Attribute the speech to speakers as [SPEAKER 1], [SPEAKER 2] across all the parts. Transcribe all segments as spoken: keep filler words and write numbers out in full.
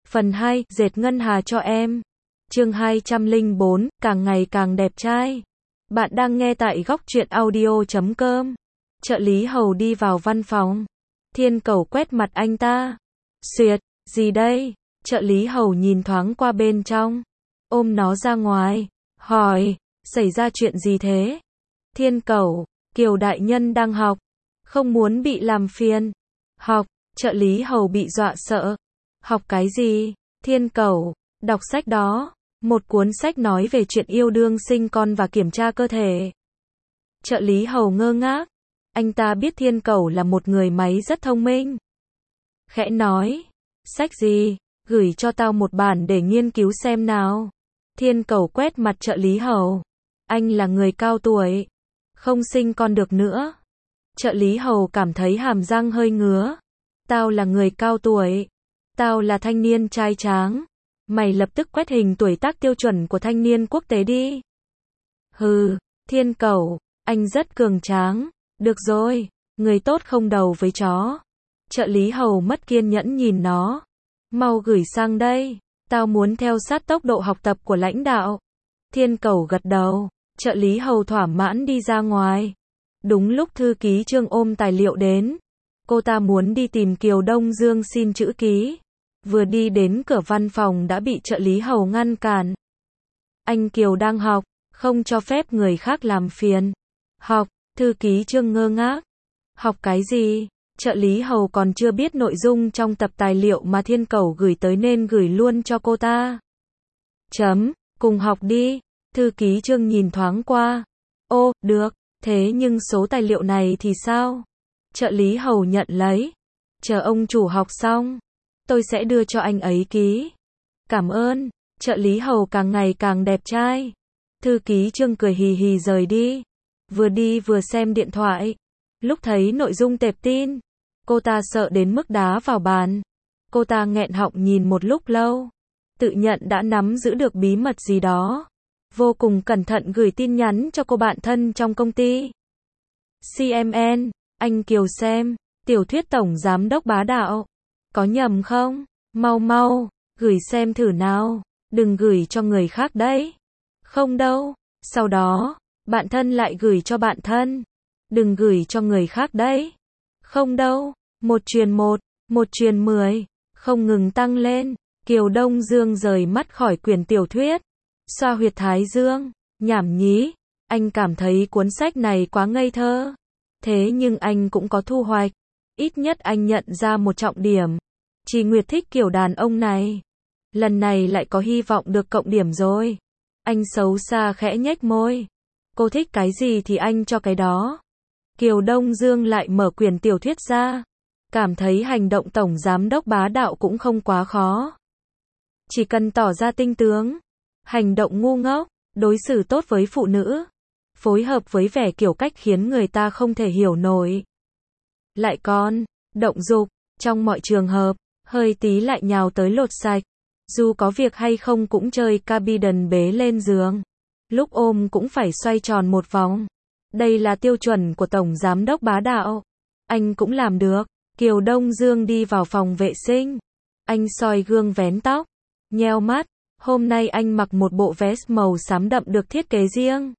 [SPEAKER 1] Phần hai, dệt ngân hà cho em. Chương hai trăm lẻ bốn, càng ngày càng đẹp trai. Bạn đang nghe tại góc truyện audio chấm com. Trợ lý hầu đi vào văn phòng. Thiên Cầu quét mặt anh ta. Xuyệt, gì đây? Trợ lý hầu nhìn thoáng qua bên trong. Ôm nó ra ngoài. Hỏi, xảy ra chuyện gì thế? Thiên Cầu, Kiều đại nhân đang học. Không muốn bị làm phiền. Học, trợ lý hầu bị dọa sợ. Học cái gì? Thiên Cầu, đọc sách đó. Một cuốn sách nói về chuyện yêu đương sinh con và kiểm tra cơ thể. Trợ lý hầu ngơ ngác. Anh ta biết Thiên Cầu là một người máy rất thông minh. Khẽ nói, sách gì? Gửi cho tao một bản để nghiên cứu xem nào. Thiên Cầu quét mặt trợ lý hầu. Anh là người cao tuổi. Không sinh con được nữa. Trợ lý hầu cảm thấy hàm răng hơi ngứa. Tao là người cao tuổi. Tao là thanh niên trai tráng. Mày lập tức quét hình tuổi tác tiêu chuẩn của thanh niên quốc tế đi. Hừ, Thiên Cầu, anh rất cường tráng. Được rồi, người tốt không đầu với chó. Trợ lý hầu mất kiên nhẫn nhìn nó. Mau gửi sang đây. Tao muốn theo sát tốc độ học tập của lãnh đạo. Thiên Cầu gật đầu. Trợ lý hầu thỏa mãn đi ra ngoài. Đúng lúc thư ký Trương ôm tài liệu đến. Cô ta muốn đi tìm Kiều Đông Dương xin chữ ký. Vừa đi đến cửa văn phòng đã bị trợ lý hầu ngăn cản. Anh Kiều đang học, không cho phép người khác làm phiền. Học, thư ký Trương ngơ ngác. Học cái gì? Trợ lý hầu còn chưa biết nội dung trong tập tài liệu mà Thiên Cầu gửi tới nên gửi luôn cho cô ta. Chấm, cùng học đi. Thư ký Trương nhìn thoáng qua. Ô, được, thế nhưng số tài liệu này thì sao? Trợ lý hầu nhận lấy. Chờ ông chủ học xong, tôi sẽ đưa cho anh ấy ký. Cảm ơn. Trợ lý hầu càng ngày càng đẹp trai. Thư ký Trương cười hì hì rời đi. Vừa đi vừa xem điện thoại. Lúc thấy nội dung tệp tin, cô ta sợ đến mức đá vào bàn. Cô ta nghẹn họng nhìn một lúc lâu. Tự nhận đã nắm giữ được bí mật gì đó. Vô cùng cẩn thận gửi tin nhắn cho cô bạn thân trong công ty. xê em en, anh Kiều xem, tiểu thuyết tổng giám đốc bá đạo. Có nhầm không? Mau mau, gửi xem thử nào. Đừng gửi cho người khác đấy. Không đâu. Sau đó, bạn thân lại gửi cho bạn thân. Đừng gửi cho người khác đấy. Không đâu. Một truyền một, một truyền mười, không ngừng tăng lên. Kiều Đông Dương rời mắt khỏi quyển tiểu thuyết. Xoa huyệt thái dương. Nhảm nhí. Anh cảm thấy cuốn sách này quá ngây thơ. Thế nhưng anh cũng có thu hoạch. Ít nhất anh nhận ra một trọng điểm. Chỉ Nguyệt thích kiểu đàn ông này. Lần này lại có hy vọng được cộng điểm rồi. Anh xấu xa khẽ nhếch môi. Cô thích cái gì thì anh cho cái đó. Kiều Đông Dương lại mở quyển tiểu thuyết ra. Cảm thấy hành động tổng giám đốc bá đạo cũng không quá khó. Chỉ cần tỏ ra tinh tướng. Hành động ngu ngốc. Đối xử tốt với phụ nữ. Phối hợp với vẻ kiểu cách khiến người ta không thể hiểu nổi. Lại còn, động dục, trong mọi trường hợp, hơi tí lại nhào tới lột sạch. Dù có việc hay không cũng chơi cabidon bế lên giường. Lúc ôm cũng phải xoay tròn một vòng. Đây là tiêu chuẩn của tổng giám đốc bá đạo. Anh cũng làm được. Kiều Đông Dương đi vào phòng vệ sinh. Anh soi gương vén tóc. Nheo mắt. Hôm nay anh mặc một bộ vest màu xám đậm được thiết kế riêng.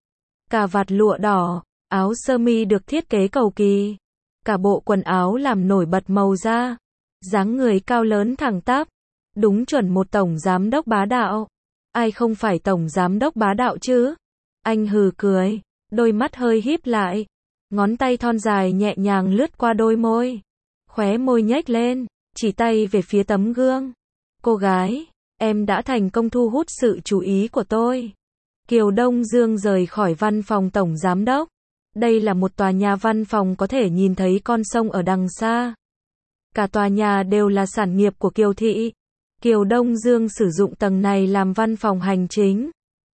[SPEAKER 1] Cà vạt lụa đỏ. Áo sơ mi được thiết kế cầu kỳ. Cả bộ quần áo làm nổi bật màu da. Dáng người cao lớn thẳng tắp. Đúng chuẩn một tổng giám đốc bá đạo. Ai không phải tổng giám đốc bá đạo chứ? Anh hừ cười. Đôi mắt hơi híp lại. Ngón tay thon dài nhẹ nhàng lướt qua đôi môi. Khóe môi nhếch lên. Chỉ tay về phía tấm gương. Cô gái, em đã thành công thu hút sự chú ý của tôi. Kiều Đông Dương rời khỏi văn phòng tổng giám đốc. Đây là một tòa nhà văn phòng có thể nhìn thấy con sông ở đằng xa. Cả tòa nhà đều là sản nghiệp của Kiều Thị. Kiều Đông Dương sử dụng tầng này làm văn phòng hành chính.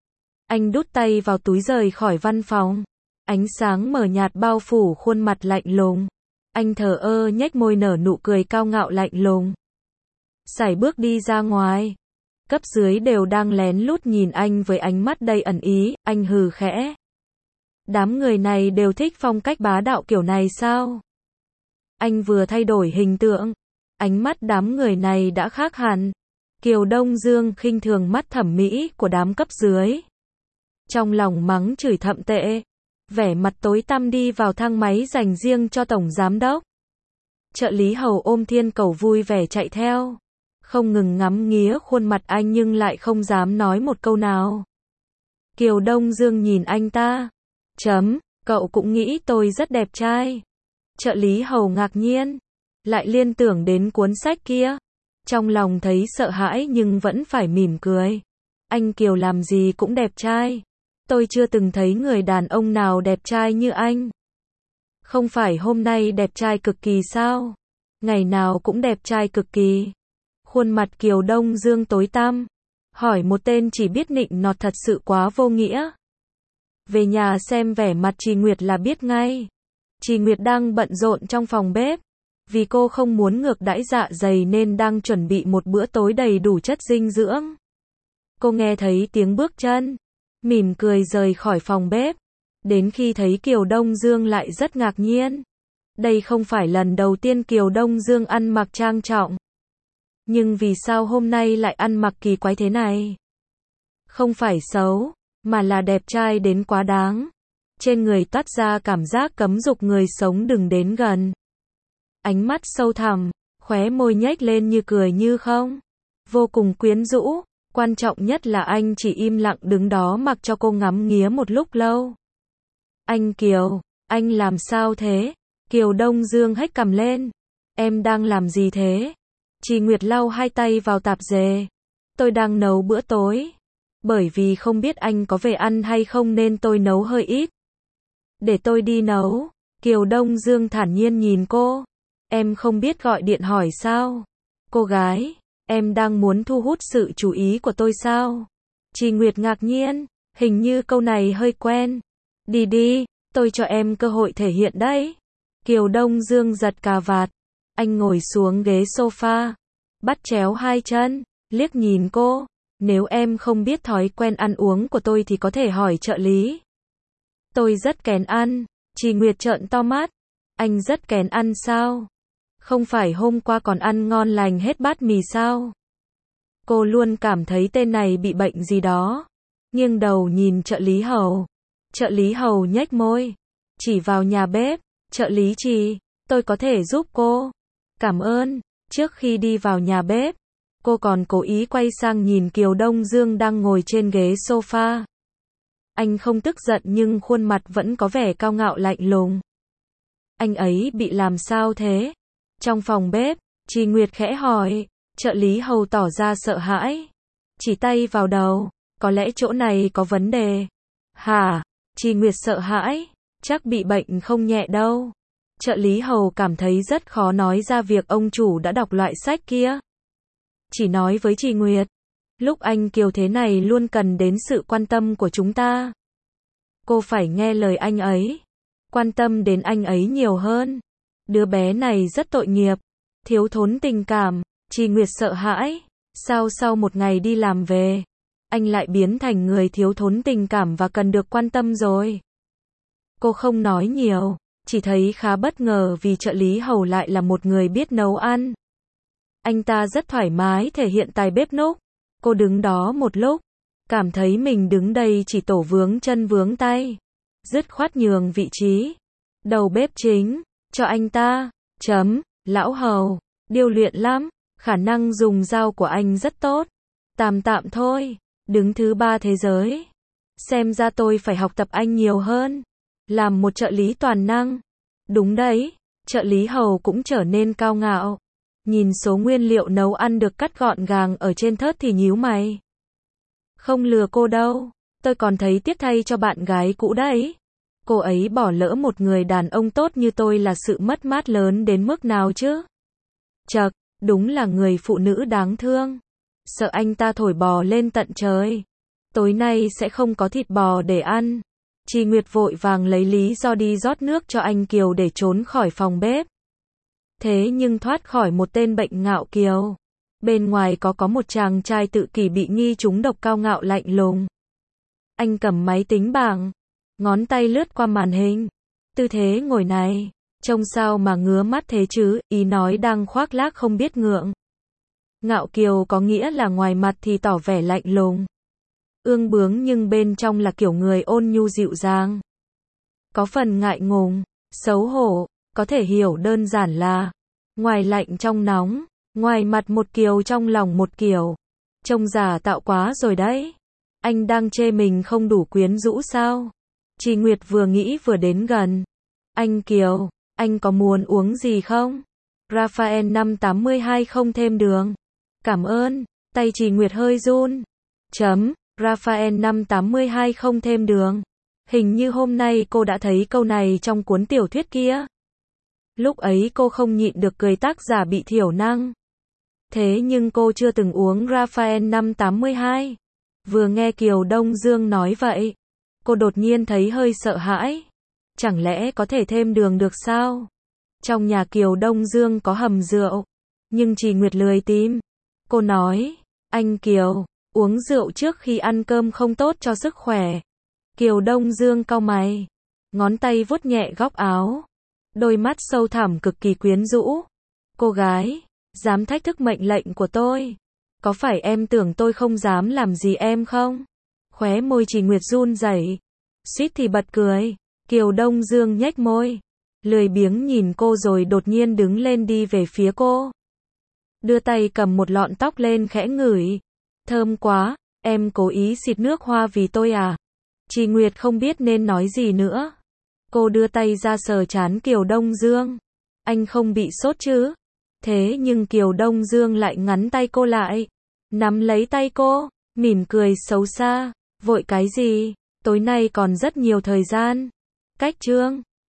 [SPEAKER 1] Anh đút tay vào túi rời khỏi văn phòng. Ánh sáng mờ nhạt bao phủ khuôn mặt lạnh lùng. Anh thờ ơ nhếch môi nở nụ cười cao ngạo lạnh lùng. Sải bước đi ra ngoài. Cấp dưới đều đang lén lút nhìn anh với ánh mắt đầy ẩn ý. Anh hừ khẽ. Đám người này đều thích phong cách bá đạo kiểu này sao? Anh vừa thay đổi hình tượng. Ánh mắt đám người này đã khác hẳn. Kiều Đông Dương khinh thường mắt thẩm mỹ của đám cấp dưới. Trong lòng mắng chửi thậm tệ. Vẻ mặt tối tăm đi vào thang máy dành riêng cho tổng giám đốc. Trợ lý hầu ôm thiên cầu vui vẻ chạy theo. Không ngừng ngắm nghía khuôn mặt anh nhưng lại không dám nói một câu nào. Kiều Đông Dương nhìn anh ta. Chấm, cậu cũng nghĩ tôi rất đẹp trai. Trợ lý hầu ngạc nhiên. Lại liên tưởng đến cuốn sách kia. Trong lòng thấy sợ hãi nhưng vẫn phải mỉm cười. Anh Kiều làm gì cũng đẹp trai. Tôi chưa từng thấy người đàn ông nào đẹp trai như anh. Không phải hôm nay đẹp trai cực kỳ sao? Ngày nào cũng đẹp trai cực kỳ. Khuôn mặt Kiều Đông Dương tối tăm. Hỏi một tên chỉ biết nịnh nọt thật sự quá vô nghĩa. Về nhà xem vẻ mặt Trì Nguyệt là biết ngay. Trì Nguyệt đang bận rộn trong phòng bếp. Vì cô không muốn ngược đãi dạ dày nên đang chuẩn bị một bữa tối đầy đủ chất dinh dưỡng. Cô nghe thấy tiếng bước chân. Mỉm cười rời khỏi phòng bếp. Đến khi thấy Kiều Đông Dương lại rất ngạc nhiên. Đây không phải lần đầu tiên Kiều Đông Dương ăn mặc trang trọng. Nhưng vì sao hôm nay lại ăn mặc kỳ quái thế này? Không phải xấu, mà là đẹp trai đến quá đáng. Trên người toát ra cảm giác cấm dục người sống đừng đến gần. Ánh mắt sâu thẳm, khóe môi nhếch lên như cười như không. Vô cùng quyến rũ, quan trọng nhất là anh chỉ im lặng đứng đó mặc cho cô ngắm nghía một lúc lâu. Anh Kiều, anh làm sao thế? Kiều Đông Dương hếch cằm lên. Em đang làm gì thế? Trì Nguyệt lau hai tay vào tạp dề. Tôi đang nấu bữa tối. Bởi vì không biết anh có về ăn hay không nên tôi nấu hơi ít. Để tôi đi nấu. Kiều Đông Dương thản nhiên nhìn cô. Em không biết gọi điện hỏi sao? Cô gái, em đang muốn thu hút sự chú ý của tôi sao? Trì Nguyệt ngạc nhiên, hình như câu này hơi quen. Đi đi, tôi cho em cơ hội thể hiện đấy. Kiều Đông Dương giật cà vạt. Anh ngồi xuống ghế sofa, bắt chéo hai chân, liếc nhìn cô. Nếu em không biết thói quen ăn uống của tôi thì có thể hỏi trợ lý. Tôi rất kén ăn. Trì Nguyệt trợn to mắt. Anh rất kén ăn sao? Không phải hôm qua còn ăn ngon lành hết bát mì sao? Cô luôn cảm thấy tên này bị bệnh gì đó. Nghiêng đầu nhìn trợ lý hầu. Trợ lý hầu nhếch môi. Chỉ vào nhà bếp. Trợ lý Trì, tôi có thể giúp cô. Cảm ơn. Trước khi đi vào nhà bếp, cô còn cố ý quay sang nhìn Kiều Đông Dương đang ngồi trên ghế sofa. Anh không tức giận nhưng khuôn mặt vẫn có vẻ cao ngạo lạnh lùng. Anh ấy bị làm sao thế? Trong phòng bếp, Trì Nguyệt khẽ hỏi. Trợ lý hầu tỏ ra sợ hãi. Chỉ tay vào đầu. Có lẽ chỗ này có vấn đề. Hả? Trì Nguyệt sợ hãi. Chắc bị bệnh không nhẹ đâu. Trợ lý hầu cảm thấy rất khó nói ra việc ông chủ đã đọc loại sách kia. Chỉ nói với Trì Nguyệt. Lúc anh Kiều thế này luôn cần đến sự quan tâm của chúng ta. Cô phải nghe lời anh ấy. Quan tâm đến anh ấy nhiều hơn. Đứa bé này rất tội nghiệp. Thiếu thốn tình cảm. Trì Nguyệt sợ hãi. Sao sau một ngày đi làm về, anh lại biến thành người thiếu thốn tình cảm và cần được quan tâm rồi. Cô không nói nhiều. Chỉ thấy khá bất ngờ vì trợ lý hầu lại là một người biết nấu ăn. Anh ta rất thoải mái thể hiện tài bếp núc. Cô đứng đó một lúc. Cảm thấy mình đứng đây chỉ tổ vướng chân vướng tay. Dứt khoát nhường vị trí đầu bếp chính cho anh ta. Chấm, lão hầu, điêu luyện lắm. Khả năng dùng dao của anh rất tốt. Tạm tạm thôi. Đứng thứ ba thế giới. Xem ra tôi phải học tập anh nhiều hơn. Làm một trợ lý toàn năng. Đúng đấy. Trợ lý hầu cũng trở nên cao ngạo. Nhìn số nguyên liệu nấu ăn được cắt gọn gàng ở trên thớt thì nhíu mày. Không lừa cô đâu. Tôi còn thấy tiếc thay cho bạn gái cũ đấy. Cô ấy bỏ lỡ một người đàn ông tốt như tôi là sự mất mát lớn đến mức nào chứ? Chậc, đúng là người phụ nữ đáng thương. Sợ anh ta thổi bò lên tận trời. Tối nay sẽ không có thịt bò để ăn. Trì Nguyệt vội vàng lấy lý do đi rót nước cho anh Kiều để trốn khỏi phòng bếp. Thế nhưng thoát khỏi một tên bệnh ngạo Kiều. Bên ngoài có có một chàng trai tự kỷ bị nghi trúng độc cao ngạo lạnh lùng. Anh cầm máy tính bảng. Ngón tay lướt qua màn hình. Tư thế ngồi này. Trông sao mà ngứa mắt thế chứ, ý nói đang khoác lác không biết ngượng. Ngạo kiều có nghĩa là ngoài mặt thì tỏ vẻ lạnh lùng, ương bướng nhưng bên trong là kiểu người ôn nhu dịu dàng. Có phần ngại ngùng, xấu hổ, có thể hiểu đơn giản là ngoài lạnh trong nóng, ngoài mặt một kiểu trong lòng một kiểu. Trông giả tạo quá rồi đấy. Anh đang chê mình không đủ quyến rũ sao? Trì Nguyệt vừa nghĩ vừa đến gần. Anh Kiều, anh có muốn uống gì không? Raphael năm tám hai không thêm đường. Cảm ơn. Tay Trì Nguyệt hơi run. Chấm. Raphael năm tám hai không thêm đường. Hình như hôm nay cô đã thấy câu này trong cuốn tiểu thuyết kia. Lúc ấy cô không nhịn được cười tác giả bị thiểu năng. Thế nhưng cô chưa từng uống Raphael năm tám hai. Vừa nghe Kiều Đông Dương nói vậy, cô đột nhiên thấy hơi sợ hãi. Chẳng lẽ có thể thêm đường được sao? Trong nhà Kiều Đông Dương có hầm rượu, nhưng Trì Nguyệt lười tìm. Cô nói, anh Kiều, uống rượu trước khi ăn cơm không tốt cho sức khỏe. Kiều Đông Dương cau mày, ngón tay vuốt nhẹ góc áo, đôi mắt sâu thẳm cực kỳ quyến rũ. Cô gái, dám thách thức mệnh lệnh của tôi. Có phải em tưởng tôi không dám làm gì em không? Khóe môi Trì Nguyệt run rẩy, suýt thì bật cười. Kiều Đông Dương nhếch môi, lười biếng nhìn cô rồi đột nhiên đứng lên đi về phía cô. Đưa tay cầm một lọn tóc lên khẽ ngửi. Thơm quá, em cố ý xịt nước hoa vì tôi à? Trì Nguyệt không biết nên nói gì nữa. Cô đưa tay ra sờ trán Kiều Đông Dương. Anh không bị sốt chứ? Thế nhưng Kiều Đông Dương lại ngắn tay cô lại, nắm lấy tay cô, mỉm cười xấu xa. Vội cái gì? Tối nay còn rất nhiều thời gian. Cách chương